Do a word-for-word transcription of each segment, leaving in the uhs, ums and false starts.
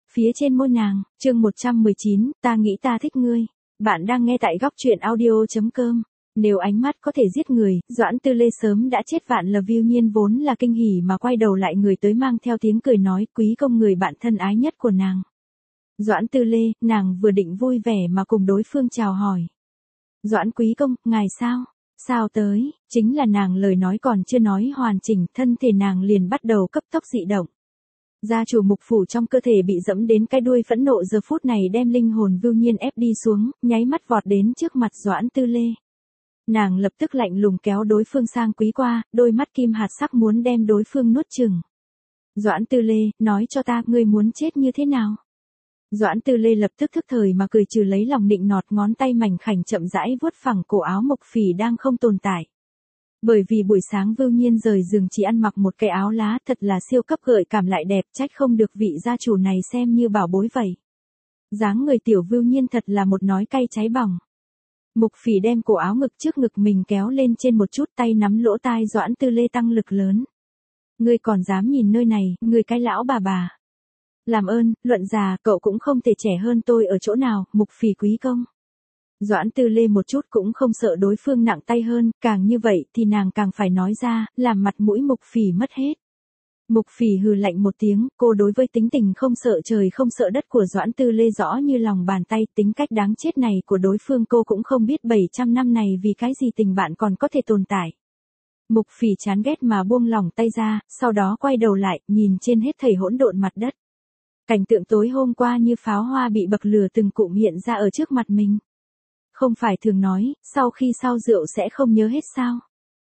phía trên môi nàng. Chương một trăm mười chín, ta nghĩ ta thích ngươi. Bạn đang nghe tại góc truyện audio chấm com. Nếu ánh mắt có thể giết người, Doãn Tư Lê sớm đã chết vạn là Viu Nhiên vốn là kinh hỉ mà quay đầu lại người tới mang theo tiếng cười nói quý công người bạn thân ái nhất của nàng. Doãn Tư Lê, nàng vừa định vui vẻ mà cùng đối phương chào hỏi. Doãn quý công, ngài sao? Sao tới? Chính là nàng lời nói còn chưa nói hoàn chỉnh, thân thể nàng liền bắt đầu cấp tốc dị động. Gia chủ Mục phủ trong cơ thể bị dẫm đến cái đuôi phẫn nộ giờ phút này đem linh hồn Viu Nhiên ép đi xuống, nháy mắt vọt đến trước mặt Doãn Tư Lê. Nàng lập tức lạnh lùng kéo đối phương sang quý qua, đôi mắt kim hạt sắc muốn đem đối phương nuốt chửng. Doãn Tư Lê, nói cho ta, ngươi muốn chết như thế nào? Doãn Tư Lê lập tức thức thời mà cười trừ lấy lòng nịnh nọt, ngón tay mảnh khảnh chậm rãi vuốt phẳng cổ áo Mục Phỉ đang không tồn tại. Bởi vì buổi sáng Viu Nhiên rời giường chỉ ăn mặc một cái áo lá thật là siêu cấp gợi cảm lại đẹp, trách không được vị gia chủ này xem như bảo bối vậy. Dáng người tiểu Viu Nhiên thật là một nói cay cháy bỏng. Mục Phỉ đem cổ áo ngực trước ngực mình kéo lên trên một chút, tay nắm lỗ tai Doãn Tư Lê tăng lực lớn. Ngươi còn dám nhìn nơi này, ngươi cái lão bà bà. Làm ơn, luận già, cậu cũng không thể trẻ hơn tôi ở chỗ nào, Mục Phỉ quý công. Doãn Tư Lê một chút cũng không sợ đối phương nặng tay hơn, càng như vậy thì nàng càng phải nói ra, làm mặt mũi Mục Phỉ mất hết. Mục Phỉ hừ lạnh một tiếng, cô đối với tính tình không sợ trời không sợ đất của Doãn Tư Lê rõ như lòng bàn tay, tính cách đáng chết này của đối phương cô cũng không biết bảy trăm năm này vì cái gì tình bạn còn có thể tồn tại. Mục Phỉ chán ghét mà buông lỏng tay ra, sau đó quay đầu lại, nhìn trên hết thảy hỗn độn mặt đất. Cảnh tượng tối hôm qua như pháo hoa bị bậc lửa từng cụm hiện ra ở trước mặt mình. Không phải thường nói, sau khi sau rượu sẽ không nhớ hết sao?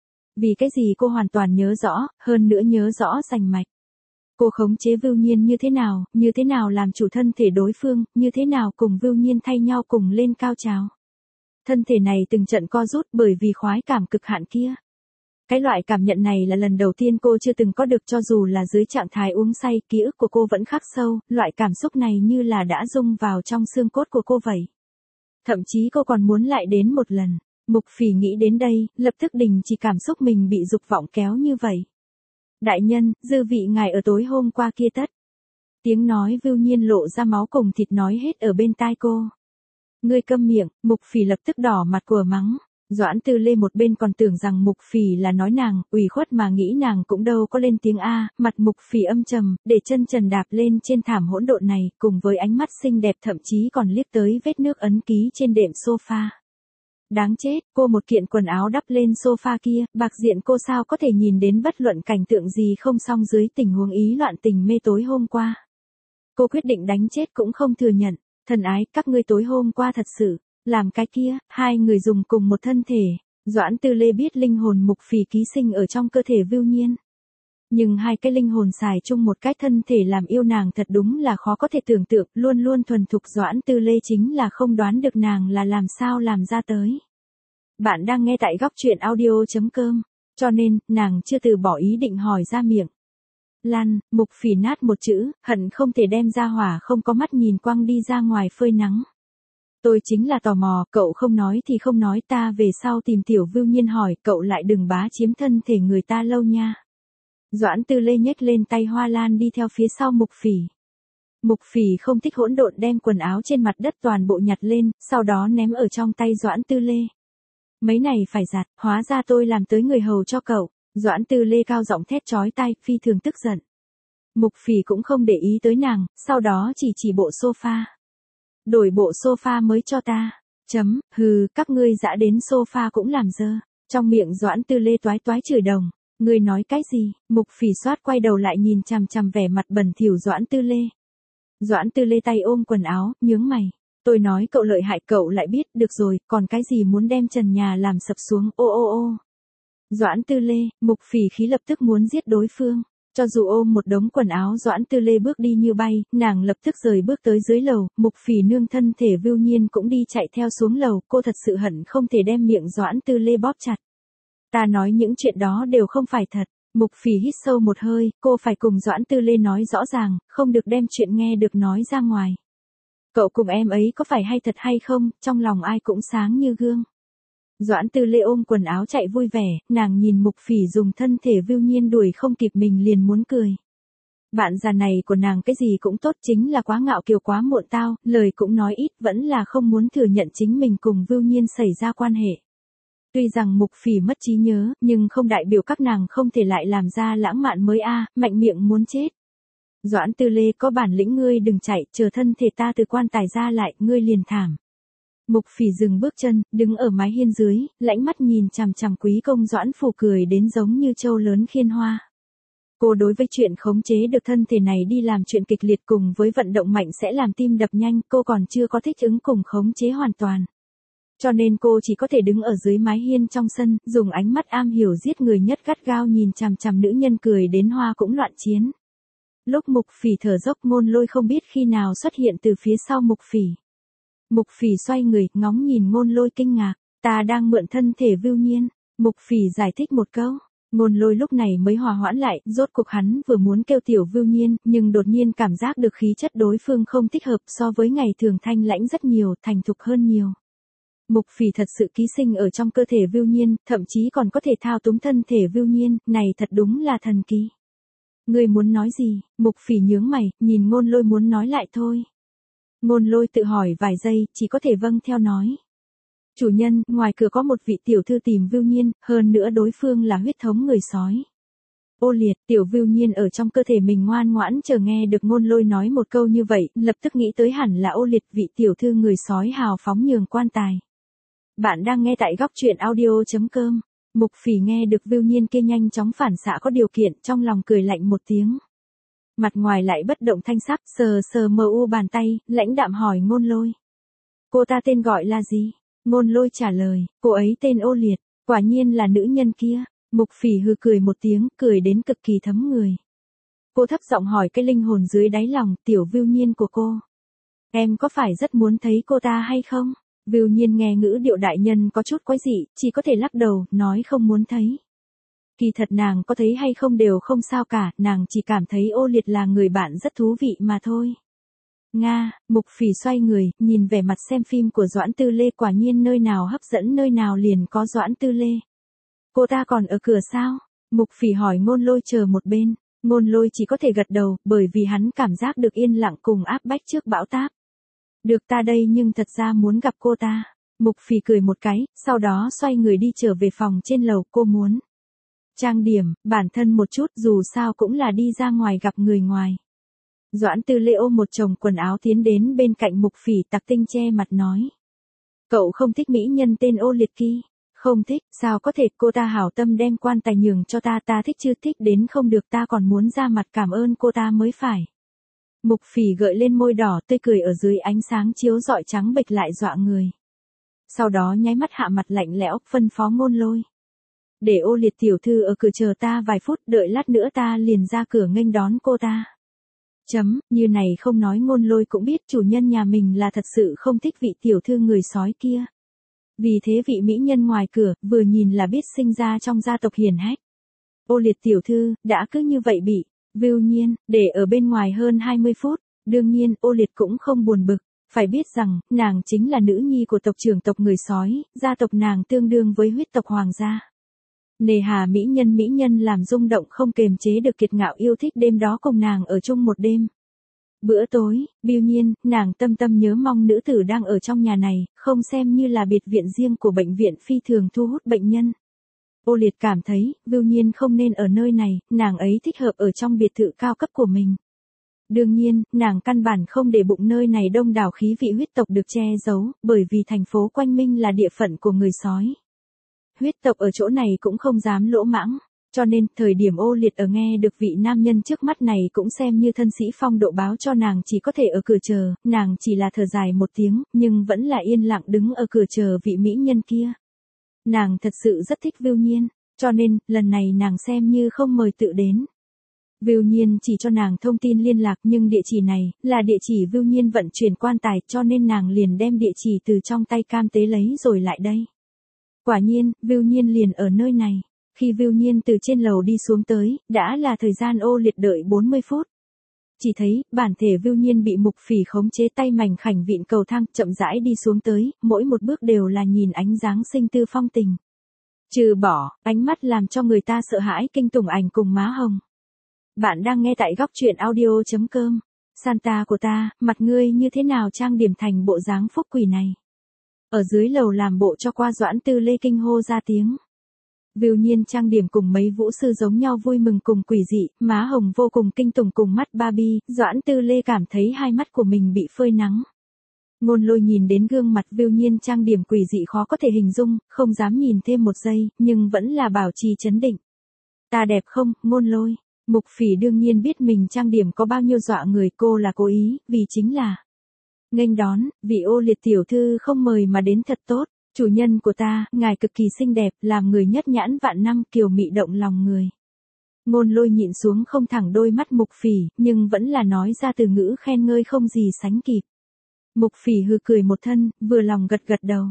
Vì cái gì cô hoàn toàn nhớ rõ, hơn nữa nhớ rõ rành mạch. Cô khống chế Viu Nhiên như thế nào, như thế nào làm chủ thân thể đối phương, như thế nào cùng Viu Nhiên thay nhau cùng lên cao trào. Thân thể này từng trận co rút bởi vì khoái cảm cực hạn kia. Cái loại cảm nhận này là lần đầu tiên cô chưa từng có được, cho dù là dưới trạng thái uống say, ký ức của cô vẫn khắc sâu, loại cảm xúc này như là đã rung vào trong xương cốt của cô vậy. Thậm chí cô còn muốn lại đến một lần. Mục Phỉ nghĩ đến đây, lập tức đình chỉ cảm xúc mình bị dục vọng kéo như vậy. Đại nhân, dư vị ngài ở tối hôm qua kia tất. Tiếng nói Viu Nhiên lộ ra máu cùng thịt nói hết ở bên tai cô. Ngươi câm miệng, Mục Phỉ lập tức đỏ mặt của mắng. Doãn Tư Lê một bên còn tưởng rằng Mục Phỉ là nói nàng, ủy khuất mà nghĩ nàng cũng đâu có lên tiếng a, mặt Mục Phỉ âm trầm, để chân trần đạp lên trên thảm hỗn độn này, cùng với ánh mắt xinh đẹp thậm chí còn liếc tới vết nước ấn ký trên đệm sofa. Đáng chết, cô một kiện quần áo đắp lên sofa kia, bạc diện cô sao có thể nhìn đến bất luận cảnh tượng gì không xong dưới tình huống ý loạn tình mê tối hôm qua. Cô quyết định đánh chết cũng không thừa nhận, thần ái, các ngươi tối hôm qua thật sự, làm cái kia, hai người dùng cùng một thân thể. Doãn Tư Lê biết linh hồn Mục Phỉ ký sinh ở trong cơ thể Viu Nhiên. Nhưng hai cái linh hồn xài chung một cái thân thể làm yêu nàng thật đúng là khó có thể tưởng tượng, luôn luôn thuần thục Doãn Tư Lê chính là không đoán được nàng là làm sao làm ra tới. Bạn đang nghe tại góc truyện audio chấm com, cho nên, nàng chưa từ bỏ ý định hỏi ra miệng. Lăn, Mục Phỉ nát một chữ, hận không thể đem ra hỏa không có mắt nhìn quăng đi ra ngoài phơi nắng. Tôi chính là tò mò, cậu không nói thì không nói, ta về sau tìm tiểu Viu Nhiên hỏi, cậu lại đừng bá chiếm thân thể người ta lâu nha. Doãn Tư Lê nhếch lên tay hoa lan đi theo phía sau Mục Phỉ. Mục Phỉ không thích hỗn độn đem quần áo trên mặt đất toàn bộ nhặt lên, sau đó ném ở trong tay Doãn Tư Lê. Mấy này phải giặt, hóa ra tôi làm tới người hầu cho cậu. Doãn Tư Lê cao giọng thét chói tai, phi thường tức giận. Mục Phỉ cũng không để ý tới nàng, sau đó chỉ chỉ bộ sofa. Đổi bộ sofa mới cho ta. Chấm, hừ, các ngươi dã đến sofa cũng làm dơ. Trong miệng Doãn Tư Lê toái toái chửi đồng. Ngươi nói cái gì? Mục Phỉ xoát quay đầu lại nhìn chằm chằm vẻ mặt bẩn thỉu Doãn Tư Lê. Doãn Tư Lê tay ôm quần áo, nhướng mày. Tôi nói cậu lợi hại cậu lại biết, được rồi, còn cái gì muốn đem trần nhà làm sập xuống, ô ô ô. Doãn Tư Lê, Mục Phỉ khí lập tức muốn giết đối phương. Cho dù ôm một đống quần áo Doãn Tư Lê bước đi như bay, nàng lập tức rời bước tới dưới lầu, Mục Phỉ nương thân thể Viu Nhiên cũng đi chạy theo xuống lầu, cô thật sự hận không thể đem miệng Doãn Tư Lê bóp chặt. Ta nói những chuyện đó đều không phải thật. Mục Phỉ hít sâu một hơi, cô phải cùng Doãn Tư Lê nói rõ ràng, không được đem chuyện nghe được nói ra ngoài. Cậu cùng em ấy có phải hay thật hay không, trong lòng ai cũng sáng như gương. Doãn Tư Lê ôm quần áo chạy vui vẻ, nàng nhìn Mục Phỉ dùng thân thể Viu Nhiên đuổi không kịp mình liền muốn cười. Bạn già này của nàng cái gì cũng tốt, chính là quá ngạo kiều quá muộn tao, lời cũng nói ít, vẫn là không muốn thừa nhận chính mình cùng Vưu Nhiên xảy ra quan hệ. Tuy rằng Mục Phỉ mất trí nhớ, nhưng không đại biểu các nàng không thể lại làm ra lãng mạn mới a, mạnh miệng muốn chết. Doãn Tư Lê, có bản lĩnh ngươi đừng chạy, chờ thân thể ta từ quan tài ra lại, ngươi liền thảm. Mục Phỉ dừng bước chân, đứng ở mái hiên dưới, lãnh mắt nhìn chằm chằm quý công Doãn Phủ cười đến giống như trâu lớn khiên hoa. Cô đối với chuyện khống chế được thân thể này đi làm chuyện kịch liệt cùng với vận động mạnh sẽ làm tim đập nhanh, cô còn chưa có thích ứng cùng khống chế hoàn toàn. Cho nên cô chỉ có thể đứng ở dưới mái hiên trong sân, dùng ánh mắt am hiểu giết người nhất gắt gao nhìn chằm chằm nữ nhân cười đến hoa cũng loạn chiến. Lúc Mục Phỉ thở dốc, Ngôn Lôi không biết khi nào xuất hiện từ phía sau Mục Phỉ. Mục Phỉ xoay người, ngóng nhìn Ngôn Lôi kinh ngạc, ta đang mượn thân thể Vưu Nhiên. Mục Phỉ giải thích một câu. Ngôn Lôi lúc này mới hòa hoãn lại, rốt cuộc hắn vừa muốn kêu tiểu Vưu Nhiên, nhưng đột nhiên cảm giác được khí chất đối phương không thích hợp, so với ngày thường thanh lãnh rất nhiều, thành thục hơn nhiều. Mục Phỉ thật sự ký sinh ở trong cơ thể Vưu Nhiên, thậm chí còn có thể thao túng thân thể Vưu Nhiên, này thật đúng là thần kỳ. Ngươi muốn nói gì? Mục Phỉ nhướng mày, nhìn Ngôn Lôi muốn nói lại thôi. Ngôn Lôi tự hỏi vài giây, chỉ có thể vâng theo nói. Chủ nhân, ngoài cửa có một vị tiểu thư tìm Vưu Nhiên, hơn nữa đối phương là huyết thống người sói. Ô liệt, tiểu Vưu Nhiên ở trong cơ thể mình ngoan ngoãn chờ nghe được Ngôn Lôi nói một câu như vậy, lập tức nghĩ tới hẳn là ô liệt vị tiểu thư người sói hào phóng nhường quan tài. Bạn đang nghe tại góc truyện audio chấm com. Mục Phỉ nghe được Vưu Nhiên kia nhanh chóng phản xạ có điều kiện, trong lòng cười lạnh một tiếng. Mặt ngoài lại bất động thanh sắc, sờ sờ mờ u bàn tay, lãnh đạm hỏi Ngôn Lôi. Cô ta tên gọi là gì? Ngôn Lôi trả lời, cô ấy tên Ô Liệt, quả nhiên là nữ nhân kia. Mục Phỉ hừ cười một tiếng, cười đến cực kỳ thấm người. Cô thấp giọng hỏi cái linh hồn dưới đáy lòng, tiểu Vưu Nhiên của cô. Em có phải rất muốn thấy cô ta hay không? Vưu Nhiên nghe ngữ điệu đại nhân có chút quái dị, chỉ có thể lắc đầu, nói không muốn thấy. Kỳ thật nàng có thấy hay không đều không sao cả, nàng chỉ cảm thấy Ô Liệt là người bạn rất thú vị mà thôi. Nga, Mục Phỉ xoay người, nhìn vẻ mặt xem phim của Doãn Tư Lê, quả nhiên nơi nào hấp dẫn nơi nào liền có Doãn Tư Lê. Cô ta còn ở cửa sao? Mục Phỉ hỏi Ngôn Lôi chờ một bên, Ngôn Lôi chỉ có thể gật đầu, bởi vì hắn cảm giác được yên lặng cùng áp bách trước bão táp. Được ta đây nhưng thật ra muốn gặp cô ta. Mục Phỉ cười một cái, sau đó xoay người đi trở về phòng trên lầu, cô muốn trang điểm, bản thân một chút, dù sao cũng là đi ra ngoài gặp người ngoài. Doãn Tư Lê ôm một chồng quần áo tiến đến bên cạnh Mục Phỉ, tặc tinh che mặt nói. Cậu không thích mỹ nhân tên Ô Liệt kia? Không thích, sao có thể, cô ta hảo tâm đem quan tài nhường cho ta, ta thích chưa thích đến không được, ta còn muốn ra mặt cảm ơn cô ta mới phải. Mục Phỉ gợi lên môi đỏ tươi cười ở dưới ánh sáng chiếu rọi trắng bệch lại dọa người. Sau đó nháy mắt hạ mặt lạnh lẽo, phân phó Ngôn Lôi. Để Ô Liệt tiểu thư ở cửa chờ ta vài phút, đợi lát nữa ta liền ra cửa nghênh đón cô ta. Chấm, như này không nói Ngôn Lôi cũng biết chủ nhân nhà mình là thật sự không thích vị tiểu thư người sói kia. Vì thế vị mỹ nhân ngoài cửa, vừa nhìn là biết sinh ra trong gia tộc hiền hách. Ô Liệt tiểu thư, đã cứ như vậy bị Vưu Nhiên để ở bên ngoài hơn hai mươi phút, đương nhiên Ô Liệt cũng không buồn bực, phải biết rằng, nàng chính là nữ nhi của tộc trưởng tộc người sói, gia tộc nàng tương đương với huyết tộc hoàng gia. Nề hà mỹ nhân mỹ nhân làm rung động không kềm chế được kiệt ngạo yêu thích đêm đó cùng nàng ở chung một đêm. Bữa tối, Vưu Nhiên, nàng tâm tâm nhớ mong nữ tử đang ở trong nhà này, không xem như là biệt viện riêng của bệnh viện phi thường thu hút bệnh nhân. Ô Liệt cảm thấy, Vưu Nhiên không nên ở nơi này, nàng ấy thích hợp ở trong biệt thự cao cấp của mình. Đương nhiên, nàng căn bản không để bụng nơi này đông đảo khí vị huyết tộc được che giấu, bởi vì thành phố quanh Minh là địa phận của người sói. Huyết tộc ở chỗ này cũng không dám lỗ mãng, cho nên, thời điểm Ô Liệt ở nghe được vị nam nhân trước mắt này cũng xem như thân sĩ phong độ báo cho nàng chỉ có thể ở cửa chờ, nàng chỉ là thở dài một tiếng, nhưng vẫn là yên lặng đứng ở cửa chờ vị mỹ nhân kia. Nàng thật sự rất thích Vưu Nhiên, cho nên, lần này nàng xem như không mời tự đến. Vưu Nhiên chỉ cho nàng thông tin liên lạc nhưng địa chỉ này, là địa chỉ Vưu Nhiên vận chuyển quan tài cho nên nàng liền đem địa chỉ từ trong tay cam tế lấy rồi lại đây. Quả nhiên, Vưu Nhiên liền ở nơi này. Khi Vưu Nhiên từ trên lầu đi xuống tới, đã là thời gian Ô Liệt đợi bốn mươi phút. Chỉ thấy, bản thể Vưu Nhiên bị Mục Phỉ khống chế tay mảnh khảnh vịn cầu thang, chậm rãi đi xuống tới, mỗi một bước đều là nhìn ánh dáng sinh tư phong tình. Trừ bỏ, ánh mắt làm cho người ta sợ hãi kinh tủng ảnh cùng má hồng. Bạn đang nghe tại góc truyện audio.com. Santa của ta, mặt ngươi như thế nào trang điểm thành bộ dáng phúc quỷ này? Ở dưới lầu làm bộ cho qua Doãn Tư Lê kinh hô ra tiếng. Viu Nhiên trang điểm cùng mấy vũ sư giống nhau vui mừng cùng quỷ dị, má hồng vô cùng kinh tủng cùng mắt Barbie, Doãn Tư Lê cảm thấy hai mắt của mình bị phơi nắng. Ngôn Lôi nhìn đến gương mặt Viu Nhiên trang điểm quỷ dị khó có thể hình dung, không dám nhìn thêm một giây, nhưng vẫn là bảo trì trấn định. Ta đẹp không, Ngôn Lôi? Mục Phỉ đương nhiên biết mình trang điểm có bao nhiêu dọa người, cô là cố ý, vì chính là nghênh đón, vị Ô Liệt tiểu thư không mời mà đến thật tốt, chủ nhân của ta, ngài cực kỳ xinh đẹp, làm người nhất nhãn vạn năm, kiều mị động lòng người. Ngôn Lôi nhịn xuống không thẳng đôi mắt Mục Phỉ, nhưng vẫn là nói ra từ ngữ khen ngơi không gì sánh kịp. Mục Phỉ hừ cười một thân, vừa lòng gật gật đầu.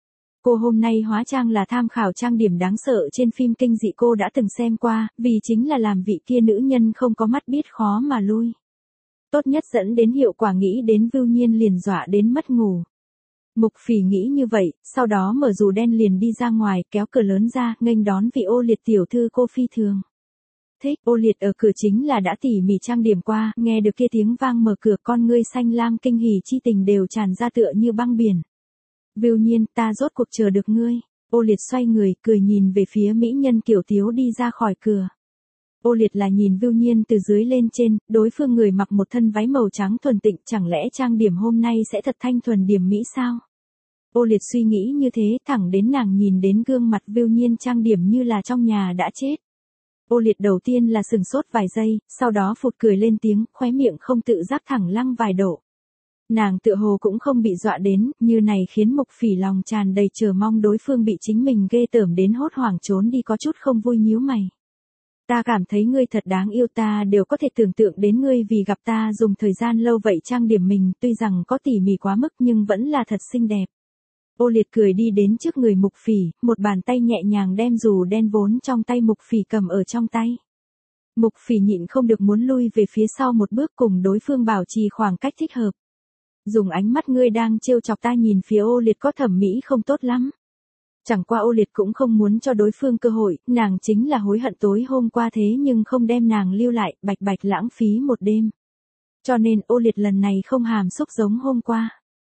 Cô hôm nay hóa trang là tham khảo trang điểm đáng sợ trên phim kinh dị cô đã từng xem qua, vì chính là làm vị kia nữ nhân không có mắt biết khó mà lui. Tốt nhất dẫn đến hiệu quả nghĩ đến Viu Nhiên liền dọa đến mất ngủ. Mục Phỉ nghĩ như vậy, sau đó mở dù đen liền đi ra ngoài, kéo cửa lớn ra, nghênh đón vị Ô Liệt tiểu thư cô phi thường thích. Ô Liệt ở cửa chính là đã tỉ mỉ trang điểm qua, nghe được kia tiếng vang mở cửa, con ngươi xanh lam kinh hỉ chi tình đều tràn ra tựa như băng biển. Viu Nhiên, ta rốt cuộc chờ được ngươi. Ô Liệt xoay người, cười nhìn về phía mỹ nhân kiểu tiếu đi ra khỏi cửa. Ô Liệt là nhìn Viu Nhiên từ dưới lên trên, đối phương người mặc một thân váy màu trắng thuần tịnh, chẳng lẽ trang điểm hôm nay sẽ thật thanh thuần điểm mỹ sao? Ô Liệt suy nghĩ như thế, thẳng đến nàng nhìn đến gương mặt Viu Nhiên trang điểm như là trong nhà đã chết. Ô Liệt đầu tiên là sừng sốt vài giây, sau đó phụt cười lên tiếng, khóe miệng không tự giác thẳng lăng vài độ. Nàng tựa hồ cũng không bị dọa đến, như này khiến Mục Phỉ lòng tràn đầy chờ mong đối phương bị chính mình ghê tởm đến hốt hoảng trốn đi có chút không vui nhíu mày. Ta cảm thấy ngươi thật đáng yêu, ta đều có thể tưởng tượng đến ngươi vì gặp ta dùng thời gian lâu vậy trang điểm mình, tuy rằng có tỉ mỉ quá mức nhưng vẫn là thật xinh đẹp. Ô Liệt cười đi đến trước người Mục Phỉ, một bàn tay nhẹ nhàng đem dù đen vốn trong tay Mục Phỉ cầm ở trong tay. Mục Phỉ nhịn không được muốn lui về phía sau một bước cùng đối phương bảo trì khoảng cách thích hợp. Dùng ánh mắt ngươi đang trêu chọc ta nhìn phía Ô Liệt có thẩm mỹ không tốt lắm. Chẳng qua Ô Liệt cũng không muốn cho đối phương cơ hội, nàng chính là hối hận tối hôm qua thế nhưng không đem nàng lưu lại, bạch bạch lãng phí một đêm. Cho nên Ô Liệt lần này không hàm xúc giống hôm qua.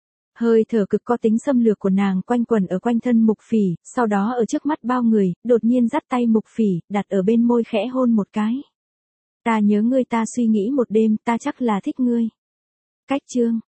Hơi thở cực có tính xâm lược của nàng quanh quẩn ở quanh thân Mục Phỉ, sau đó ở trước mắt bao người, đột nhiên dắt tay Mục Phỉ, đặt ở bên môi khẽ hôn một cái. Ta nhớ ngươi, ta suy nghĩ một đêm, ta chắc là thích ngươi. Cách chương